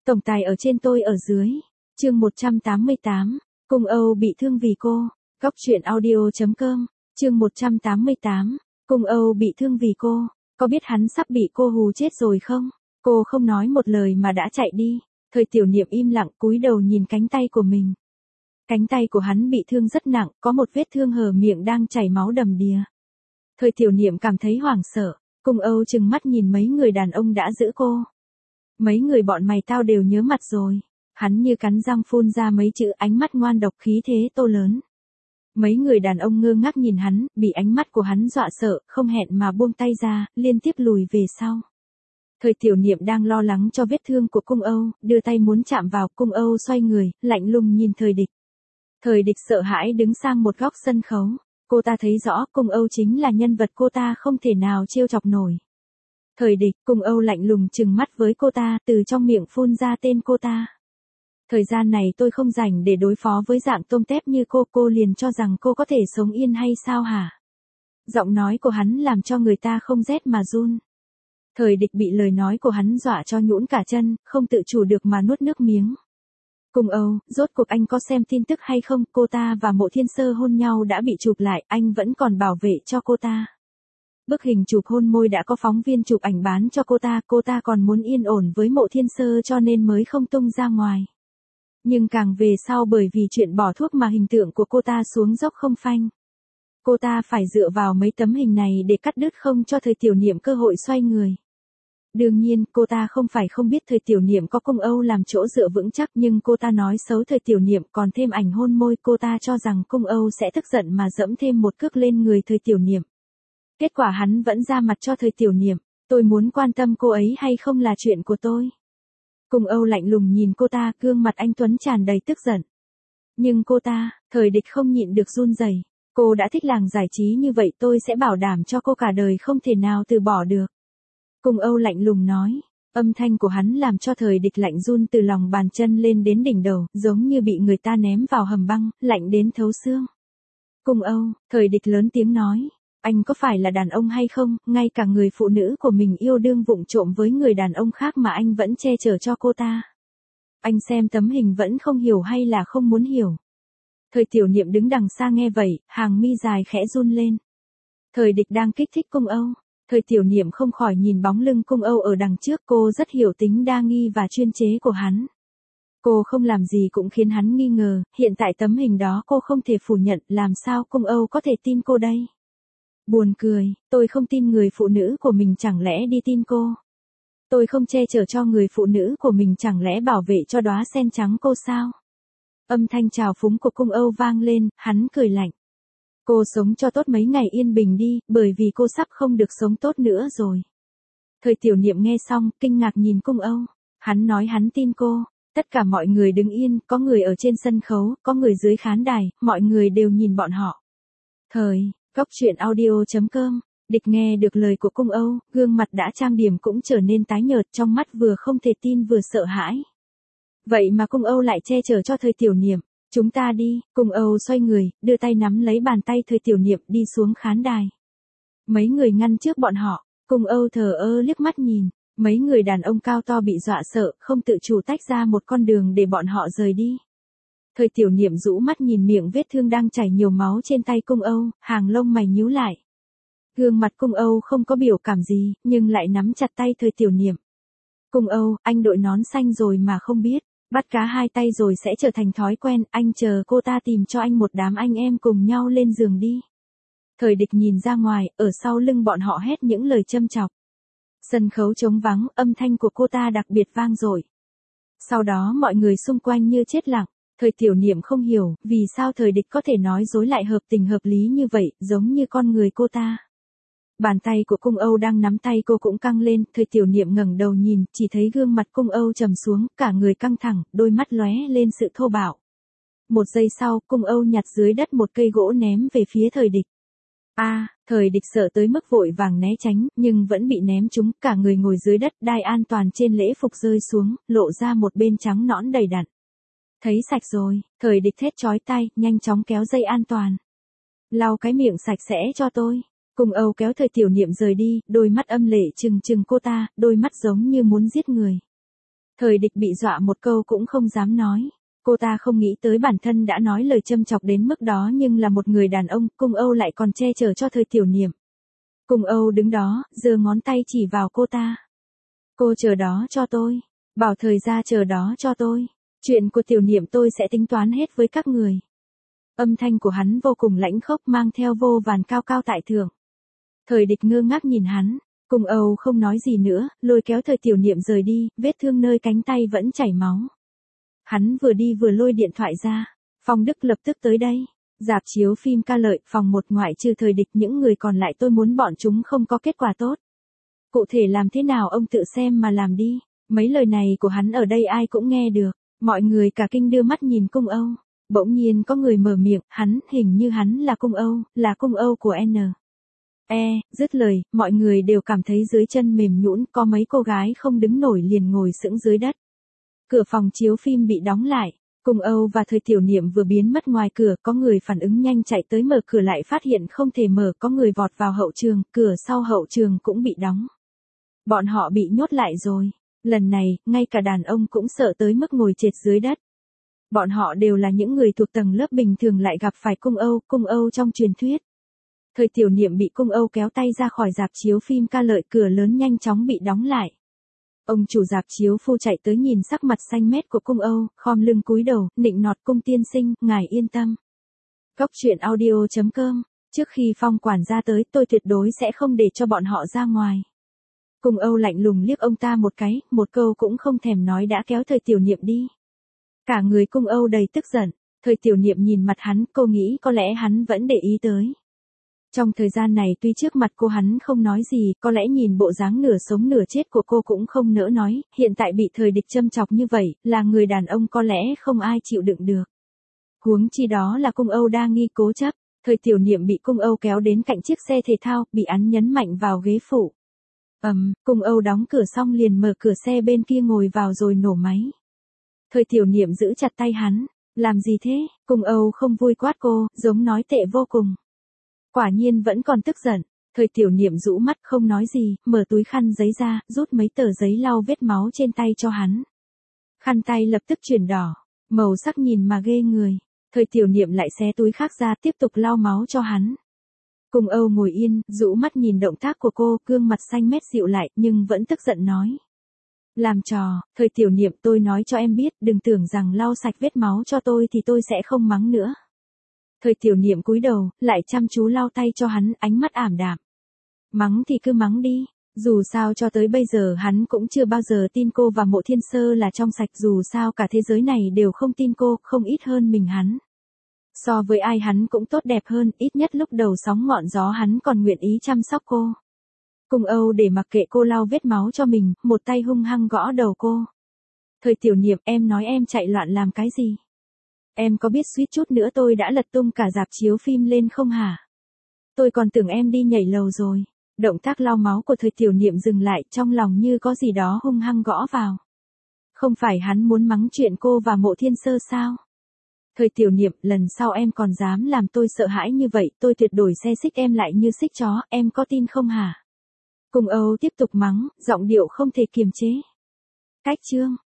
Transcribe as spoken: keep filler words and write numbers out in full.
Tổng tài ở trên tôi ở dưới. Chương một trăm tám mươi tám. Cung Âu bị thương vì cô. Góc truyện audio.com. Chương một trăm tám mươi tám. Cung Âu bị thương vì cô. Có biết hắn sắp bị cô hù chết rồi không? Cô không nói một lời mà đã chạy đi. Thời Tiểu Niệm im lặng cúi đầu nhìn cánh tay của mình. Cánh tay của hắn bị thương rất nặng, có một vết thương hở miệng đang chảy máu đầm đìa. Thời Tiểu Niệm cảm thấy hoảng sợ. Cung Âu trừng mắt nhìn mấy người đàn ông đã giữ cô. Mấy người bọn mày tao đều nhớ mặt rồi. Hắn như cắn răng phun ra mấy chữ, ánh mắt ngoan độc khí thế tô lớn. Mấy người đàn ông ngơ ngác nhìn hắn, bị ánh mắt của hắn dọa sợ, không hẹn mà buông tay ra, liên tiếp lùi về sau. Thời Tiểu Niệm đang lo lắng cho vết thương của Cung Âu, đưa tay muốn chạm vào. Cung Âu xoay người, lạnh lùng nhìn Thời Địch. Thời Địch sợ hãi đứng sang một góc sân khấu. Cô ta thấy rõ Cung Âu chính là nhân vật cô ta không thể nào trêu chọc nổi. Thời Địch, Cung Âu lạnh lùng trừng mắt với cô ta, từ trong miệng phun ra tên cô ta. Thời gian này tôi không rảnh để đối phó với dạng tôm tép như cô, cô liền cho rằng cô có thể sống yên hay sao hả? Giọng nói của hắn làm cho người ta không rét mà run. Thời Địch bị lời nói của hắn dọa cho nhũn cả chân, không tự chủ được mà nuốt nước miếng. Cung Âu, rốt cuộc anh có xem tin tức hay không? Cô ta và Mộ Thiên Sơ hôn nhau đã bị chụp lại, anh vẫn còn bảo vệ cho cô ta. Bức hình chụp hôn môi đã có phóng viên chụp ảnh bán cho cô ta, cô ta còn muốn yên ổn với Mộ Thiên Sơ cho nên mới không tung ra ngoài. Nhưng càng về sau bởi vì chuyện bỏ thuốc mà hình tượng của cô ta xuống dốc không phanh. Cô ta phải dựa vào mấy tấm hình này để cắt đứt không cho Thời Tiểu Niệm cơ hội xoay người. Đương nhiên, cô ta không phải không biết Thời Tiểu Niệm có Cung Âu làm chỗ dựa vững chắc, nhưng cô ta nói xấu Thời Tiểu Niệm còn thêm ảnh hôn môi, cô ta cho rằng Cung Âu sẽ tức giận mà dẫm thêm một cước lên người Thời Tiểu Niệm. Kết quả hắn vẫn ra mặt cho Thời Tiểu Niệm, tôi muốn quan tâm cô ấy hay không là chuyện của tôi. Cung Âu lạnh lùng nhìn cô ta, gương mặt anh tuấn tràn đầy tức giận. Nhưng cô ta, Thời Địch không nhịn được run rẩy. Cô đã thích làng giải trí như vậy, tôi sẽ bảo đảm cho cô cả đời không thể nào từ bỏ được. Cung Âu lạnh lùng nói, âm thanh của hắn làm cho Thời Địch lạnh run từ lòng bàn chân lên đến đỉnh đầu, giống như bị người ta ném vào hầm băng, lạnh đến thấu xương. Cung Âu, Thời Địch lớn tiếng nói, anh có phải là đàn ông hay không, ngay cả người phụ nữ của mình yêu đương vụng trộm với người đàn ông khác mà anh vẫn che chở cho cô ta. Anh xem tấm hình vẫn không hiểu hay là không muốn hiểu. Thời Tiểu Niệm đứng đằng xa nghe vậy, hàng mi dài khẽ run lên. Thời Địch đang kích thích Cung Âu. Thời Tiểu Niệm không khỏi nhìn bóng lưng Cung Âu ở đằng trước, cô rất hiểu tính đa nghi và chuyên chế của hắn. Cô không làm gì cũng khiến hắn nghi ngờ, hiện tại tấm hình đó cô không thể phủ nhận, làm sao Cung Âu có thể tin cô đây? Buồn cười, tôi không tin người phụ nữ của mình chẳng lẽ đi tin cô? Tôi không che chở cho người phụ nữ của mình chẳng lẽ bảo vệ cho đóa sen trắng cô sao? Âm thanh trào phúng của Cung Âu vang lên, hắn cười lạnh. Cô sống cho tốt mấy ngày yên bình đi, bởi vì cô sắp không được sống tốt nữa rồi. Thời Tiểu Niệm nghe xong, kinh ngạc nhìn Cung Âu. Hắn nói hắn tin cô. Tất cả mọi người đứng yên, có người ở trên sân khấu, có người dưới khán đài, mọi người đều nhìn bọn họ. Thời, góc truyện audio.com. Địch nghe được lời của Cung Âu, gương mặt đã trang điểm cũng trở nên tái nhợt, trong mắt vừa không thể tin vừa sợ hãi. Vậy mà Cung Âu lại che chở cho Thời Tiểu Niệm. Chúng ta đi, Cung Âu xoay người, đưa tay nắm lấy bàn tay Thời Tiểu Niệm đi xuống khán đài. Mấy người ngăn trước bọn họ, Cung Âu thờ ơ liếc mắt nhìn, mấy người đàn ông cao to bị dọa sợ, không tự chủ tách ra một con đường để bọn họ rời đi. Thời Tiểu Niệm rũ mắt nhìn miệng vết thương đang chảy nhiều máu trên tay Cung Âu, hàng lông mày nhíu lại. Gương mặt Cung Âu không có biểu cảm gì, nhưng lại nắm chặt tay Thời Tiểu Niệm. Cung Âu, anh đội nón xanh rồi mà không biết. Bắt cá hai tay rồi sẽ trở thành thói quen, anh chờ cô ta tìm cho anh một đám anh em cùng nhau lên giường đi. Thời Địch nhìn ra ngoài, ở sau lưng bọn họ hét những lời châm chọc. Sân khấu trống vắng, âm thanh của cô ta đặc biệt vang dội. Sau đó mọi người xung quanh như chết lặng, Thời Tiểu Niệm không hiểu, vì sao Thời Địch có thể nói dối lại hợp tình hợp lý như vậy, giống như con người cô ta. Bàn tay của Cung Âu đang nắm tay cô cũng căng lên, Thời Tiểu Niệm ngẩng đầu nhìn, chỉ thấy gương mặt Cung Âu trầm xuống, cả người căng thẳng, đôi mắt lóe lên sự thô bạo. Một giây sau, Cung Âu nhặt dưới đất một cây gỗ ném về phía Thời Địch. A, à, Thời Địch sợ tới mức vội vàng né tránh, nhưng vẫn bị ném trúng, cả người ngồi dưới đất, đai an toàn trên lễ phục rơi xuống, lộ ra một bên trắng nõn đầy đặn. Thấy sạch rồi, Thời Địch thét chói tai, nhanh chóng kéo dây an toàn. Lau cái miệng sạch sẽ cho tôi. Cung Âu kéo Thời Tiểu Niệm rời đi, đôi mắt âm lệ trừng trừng cô ta, đôi mắt giống như muốn giết người. Thời Địch bị dọa một câu cũng không dám nói. Cô ta không nghĩ tới bản thân đã nói lời châm chọc đến mức đó, nhưng là một người đàn ông, Cung Âu lại còn che chở cho Thời Tiểu Niệm. Cung Âu đứng đó, giơ ngón tay chỉ vào cô ta. Cô chờ đó cho tôi. Bảo Thời ra chờ đó cho tôi. Chuyện của Tiểu Niệm tôi sẽ tính toán hết với các người. Âm thanh của hắn vô cùng lãnh khốc, mang theo vô vàn cao cao tại thượng. Thời Địch ngơ ngác nhìn hắn. Cung Âu không nói gì nữa, lôi kéo Thời Tiểu Niệm rời đi, vết thương nơi cánh tay vẫn chảy máu. Hắn vừa đi vừa lôi điện thoại ra. Phong Đức lập tức tới đây. Rạp chiếu phim Ca Lợi, phòng một ngoại trừ Thời Địch, những người còn lại tôi muốn bọn chúng không có kết quả tốt. Cụ thể làm thế nào ông tự xem mà làm đi. Mấy lời này của hắn ở đây ai cũng nghe được. Mọi người cả kinh đưa mắt nhìn Cung Âu. Bỗng nhiên có người mở miệng, hắn, hình như hắn là Cung Âu, là Cung Âu của N. E, dứt lời, mọi người đều cảm thấy dưới chân mềm nhũn, có mấy cô gái không đứng nổi liền ngồi sững dưới đất. Cửa phòng chiếu phim bị đóng lại. Cung Âu và Thời Tiểu Niệm vừa biến mất ngoài cửa, có người phản ứng nhanh chạy tới mở cửa lại phát hiện không thể mở, có người vọt vào hậu trường, cửa sau hậu trường cũng bị đóng. Bọn họ bị nhốt lại rồi. Lần này, ngay cả đàn ông cũng sợ tới mức ngồi trệt dưới đất. Bọn họ đều là những người thuộc tầng lớp bình thường lại gặp phải Cung Âu, Cung Âu trong truyền thuyết. Thời Tiểu Niệm bị Cung Âu kéo tay ra khỏi rạp chiếu phim Ca Lợi, cửa lớn nhanh chóng bị đóng lại. Ông chủ rạp chiếu phu chạy tới nhìn sắc mặt xanh mét của Cung Âu, khom lưng cúi đầu, nịnh nọt, Cung tiên sinh, ngài yên tâm. Góc truyện audio chấm com, trước khi Phong quản gia tới, tôi tuyệt đối sẽ không để cho bọn họ ra ngoài. Cung Âu lạnh lùng liếc ông ta một cái, một câu cũng không thèm nói đã kéo Thời Tiểu Niệm đi. Cả người Cung Âu đầy tức giận. Thời Tiểu Niệm nhìn mặt hắn, cô nghĩ có lẽ hắn vẫn để ý tới. Trong thời gian này tuy trước mặt cô hắn không nói gì, có lẽ nhìn bộ dáng nửa sống nửa chết của cô cũng không nỡ nói, hiện tại bị Thời Địch châm chọc như vậy, là người đàn ông có lẽ không ai chịu đựng được. Huống chi đó là Cung Âu đa nghi cố chấp. Thời Tiểu Niệm bị Cung Âu kéo đến cạnh chiếc xe thể thao, bị hắn nhấn mạnh vào ghế phụ. Ầm, um, Cung Âu đóng cửa xong liền mở cửa xe bên kia ngồi vào rồi nổ máy. Thời Tiểu Niệm giữ chặt tay hắn. Làm gì thế? Cung Âu không vui quát cô, giống nói tệ vô cùng. Quả nhiên vẫn còn tức giận. Thời Tiểu Niệm rũ mắt không nói gì, mở túi khăn giấy ra, rút mấy tờ giấy lau vết máu trên tay cho hắn. Khăn tay lập tức chuyển đỏ, màu sắc nhìn mà ghê người. Thời Tiểu Niệm lại xé túi khác ra tiếp tục lau máu cho hắn. Cung Âu ngồi yên, rũ mắt nhìn động tác của cô, gương mặt xanh mét dịu lại, nhưng vẫn tức giận nói. Làm trò, Thời Tiểu Niệm, tôi nói cho em biết, đừng tưởng rằng lau sạch vết máu cho tôi thì tôi sẽ không mắng nữa. Thời Tiểu Niệm cúi đầu, lại chăm chú lau tay cho hắn, ánh mắt ảm đạm. Mắng thì cứ mắng đi, dù sao cho tới bây giờ hắn cũng chưa bao giờ tin cô và Mộ Thiên Sơ là trong sạch, dù sao cả thế giới này đều không tin cô, không ít hơn mình hắn. So với ai hắn cũng tốt đẹp hơn, ít nhất lúc đầu sóng ngọn gió hắn còn nguyện ý chăm sóc cô. Cung Âu để mặc kệ cô lau vết máu cho mình, một tay hung hăng gõ đầu cô. Thời Tiểu Niệm, em nói em chạy loạn làm cái gì? Em có biết suýt chút nữa tôi đã lật tung cả rạp chiếu phim lên không hả? Tôi còn tưởng em đi nhảy lầu rồi. Động tác lau máu của Thời Tiểu Niệm dừng lại, trong lòng như có gì đó hung hăng gõ vào. Không phải hắn muốn mắng chuyện cô và Mộ Thiên Sơ sao? Thời Tiểu Niệm, lần sau em còn dám làm tôi sợ hãi như vậy, tôi tuyệt đối xe xích em lại như xích chó, em có tin không hả? Cung Âu tiếp tục mắng, giọng điệu không thể kiềm chế. Cách chương.